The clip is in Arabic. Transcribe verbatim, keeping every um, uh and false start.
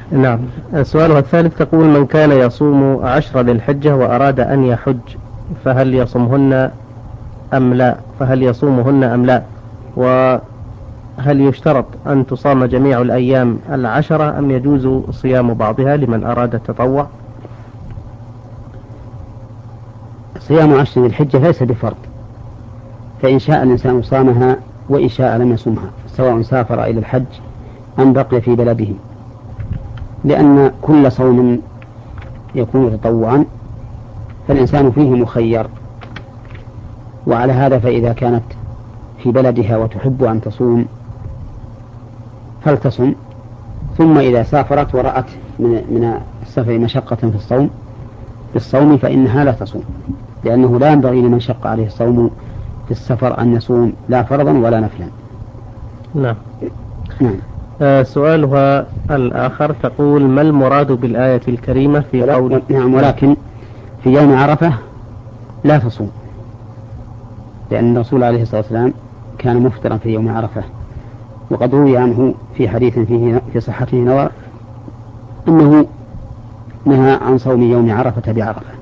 نعم. سؤالها الثالث تقول: من كان يصوم عشر ذي الحجة وأراد أن يحج فهل يصومهن أم لا فهل يصومهن أم لا وهل يشترط أن تصام جميع الأيام العشرة أم يجوز صيام بعضها لمن أراد التطوع؟ صيام عشر ذي الحجة ليس بفرض، فإن شاء الإنسان صامها وإن شاء لم يصومها، سواء سافر إلى الحج أم بقي في بلده، لأن كل صوم يكون تطوعا فالإنسان فيه مخير. وعلى هذا فإذا كانت في بلدها وتحب أن تصوم فلتصم، ثم إذا سافرت ورأت من من السفر مشقة في الصوم بالصوم فإنها لا تصوم، لأنه لا ينبغي لمن شق عليه الصوم في السفر أن يصوم لا فرضا ولا نفلا. نعم. نعم. آه سؤالها الآخر تقول: ما المراد بالآية الكريمة في قول؟ نعم. ولكن في يوم عرفة لا تصوم، لأن الرسول عليه الصلاة والسلام كان مفطرا في يوم عرفة، وقد روي عنه في حديث فيه في صحته نظر أنه نهى عن صوم يوم عرفة بعرفة.